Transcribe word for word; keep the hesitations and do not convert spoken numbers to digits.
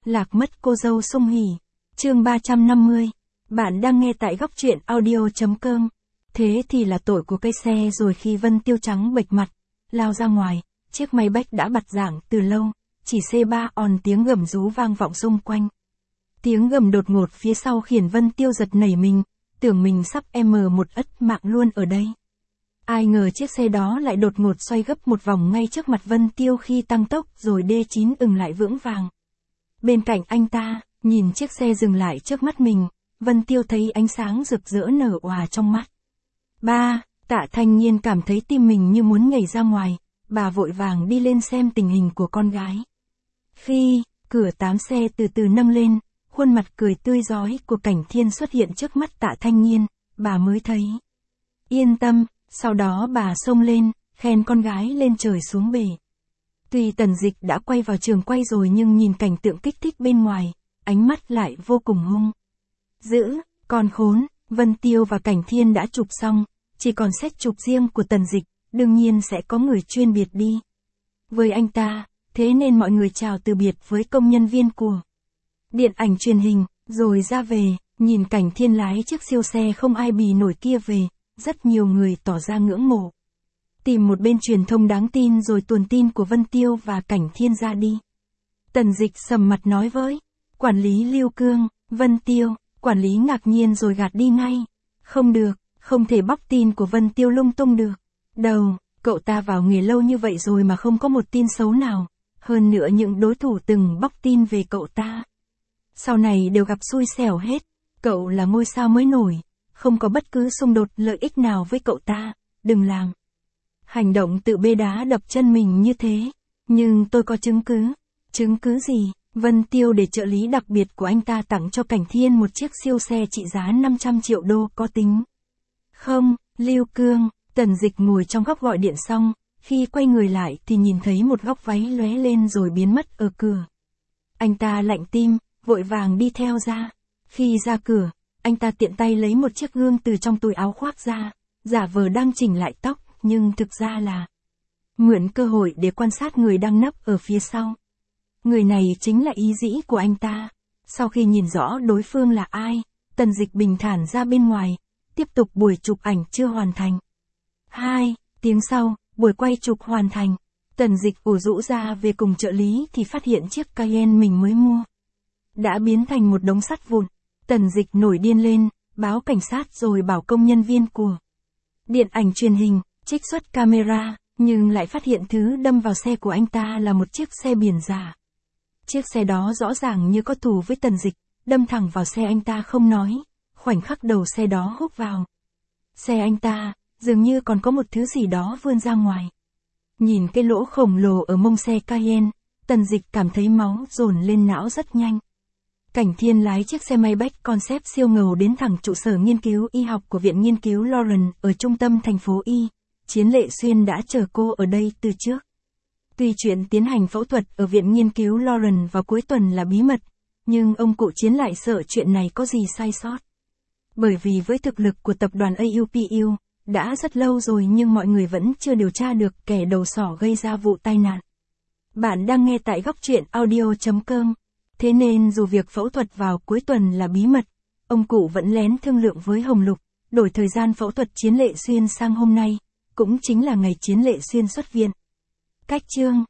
Lạc mất cô dâu Sung Hỉ. Chương ba trăm năm mươi. Bạn đang nghe tại góc truyện audio.com. Thế thì là tội của cây xe rồi. Khi Vân Tiêu trắng bệch mặt, lao ra ngoài, chiếc máy bách đã bật giảng từ lâu, chỉ xê ba on tiếng gầm rú vang vọng xung quanh. Tiếng gầm đột ngột phía sau khiến Vân Tiêu giật nảy mình, tưởng mình sắp em một ất mạng luôn ở đây. Ai ngờ chiếc xe đó lại đột ngột xoay gấp một vòng ngay trước mặt Vân Tiêu khi tăng tốc rồi đê chín ừng lại vững vàng. Bên cạnh anh ta, nhìn chiếc xe dừng lại trước mắt mình, Vân Tiêu thấy ánh sáng rực rỡ nở òa trong mắt. Ba, Tạ Thanh Nhiên cảm thấy tim mình như muốn nhảy ra ngoài, bà vội vàng đi lên xem tình hình của con gái. Khi cửa tám xe từ từ nâng lên, khuôn mặt cười tươi rói của Cảnh Thiên xuất hiện trước mắt Tạ Thanh Nhiên, bà mới thấy yên tâm. Sau đó bà xông lên, khen con gái lên trời xuống bể. Tuy Tần Dịch đã quay vào trường quay rồi nhưng nhìn cảnh tượng kích thích bên ngoài, ánh mắt lại vô cùng hung dữ. Con khốn, Vân Tiêu và Cảnh Thiên đã chụp xong, chỉ còn set chụp riêng của Tần Dịch, đương nhiên sẽ có người chuyên biệt đi với anh ta, thế nên mọi người chào từ biệt với công nhân viên của điện ảnh truyền hình, rồi ra về. Nhìn Cảnh Thiên lái chiếc siêu xe không ai bì nổi kia về, rất nhiều người tỏ ra ngưỡng mộ. Tìm một bên truyền thông đáng tin rồi tuồn tin của Vân Tiêu và Cảnh Thiên ra đi. Tần Dịch sầm mặt nói với quản lý Lưu Cương, Vân Tiêu. Quản lý ngạc nhiên rồi gạt đi ngay. Không được, không thể bóc tin của Vân Tiêu lung tung được. Đầu, cậu ta vào nghề lâu như vậy rồi mà không có một tin xấu nào. Hơn nữa những đối thủ từng bóc tin về cậu ta, sau này đều gặp xui xẻo hết. Cậu là ngôi sao mới nổi, không có bất cứ xung đột lợi ích nào với cậu ta, đừng làm hành động tự bê đá đập chân mình như thế. Nhưng tôi có chứng cứ. Chứng cứ gì? Vân Tiêu để trợ lý đặc biệt của anh ta tặng cho Cảnh Thiên một chiếc siêu xe trị giá năm trăm triệu đô, có tính không? Lưu Cương. Tần Dịch ngồi trong góc gọi điện xong, khi quay người lại thì nhìn thấy một góc váy lóe lên rồi biến mất ở cửa. Anh ta lạnh tim, vội vàng đi theo ra. Khi ra cửa, anh ta tiện tay lấy một chiếc gương từ trong túi áo khoác ra, giả vờ đang chỉnh lại tóc, nhưng thực ra là mượn cơ hội để quan sát người đang nấp ở phía sau. Người này chính là ý dĩ của anh ta. Sau khi nhìn rõ đối phương là ai, Tần Dịch bình thản ra bên ngoài, tiếp tục buổi chụp ảnh chưa hoàn thành. Hai tiếng sau, buổi quay chụp hoàn thành. Tần Dịch ủ rũ ra về cùng trợ lý thì phát hiện chiếc Cayenne mình mới mua đã biến thành một đống sắt vụn. Tần Dịch nổi điên lên, báo cảnh sát rồi bảo công nhân viên của điện ảnh truyền hình trích xuất camera, nhưng lại phát hiện thứ đâm vào xe của anh ta là một chiếc xe biển giả. Chiếc xe đó rõ ràng như có thù với Tần Dịch, đâm thẳng vào xe anh ta không nói, khoảnh khắc đầu xe đó húc vào xe anh ta, dường như còn có một thứ gì đó vươn ra ngoài. Nhìn cái lỗ khổng lồ ở mông xe Cayenne, Tần Dịch cảm thấy máu dồn lên não rất nhanh. Cảnh Thiên lái chiếc xe may bách concept siêu ngầu đến thẳng trụ sở nghiên cứu y học của Viện Nghiên cứu Lawrence ở trung tâm thành phố Y. Chiến Lệ Xuyên đã chờ cô ở đây từ trước. Tuy chuyện tiến hành phẫu thuật ở Viện Nghiên cứu Lawrence vào cuối tuần là bí mật, nhưng ông cụ Chiến lại sợ chuyện này có gì sai sót. Bởi vì với thực lực của tập đoàn a u pê u, đã rất lâu rồi nhưng mọi người vẫn chưa điều tra được kẻ đầu sỏ gây ra vụ tai nạn. Bạn đang nghe tại góc truyện audio.com. Thế nên dù việc phẫu thuật vào cuối tuần là bí mật, ông cụ vẫn lén thương lượng với Hồng Lục, đổi thời gian phẫu thuật Chiến Lệ Xuyên sang hôm nay, cũng chính là ngày Chiến Lệ Xuyên xuất viện. Cách chương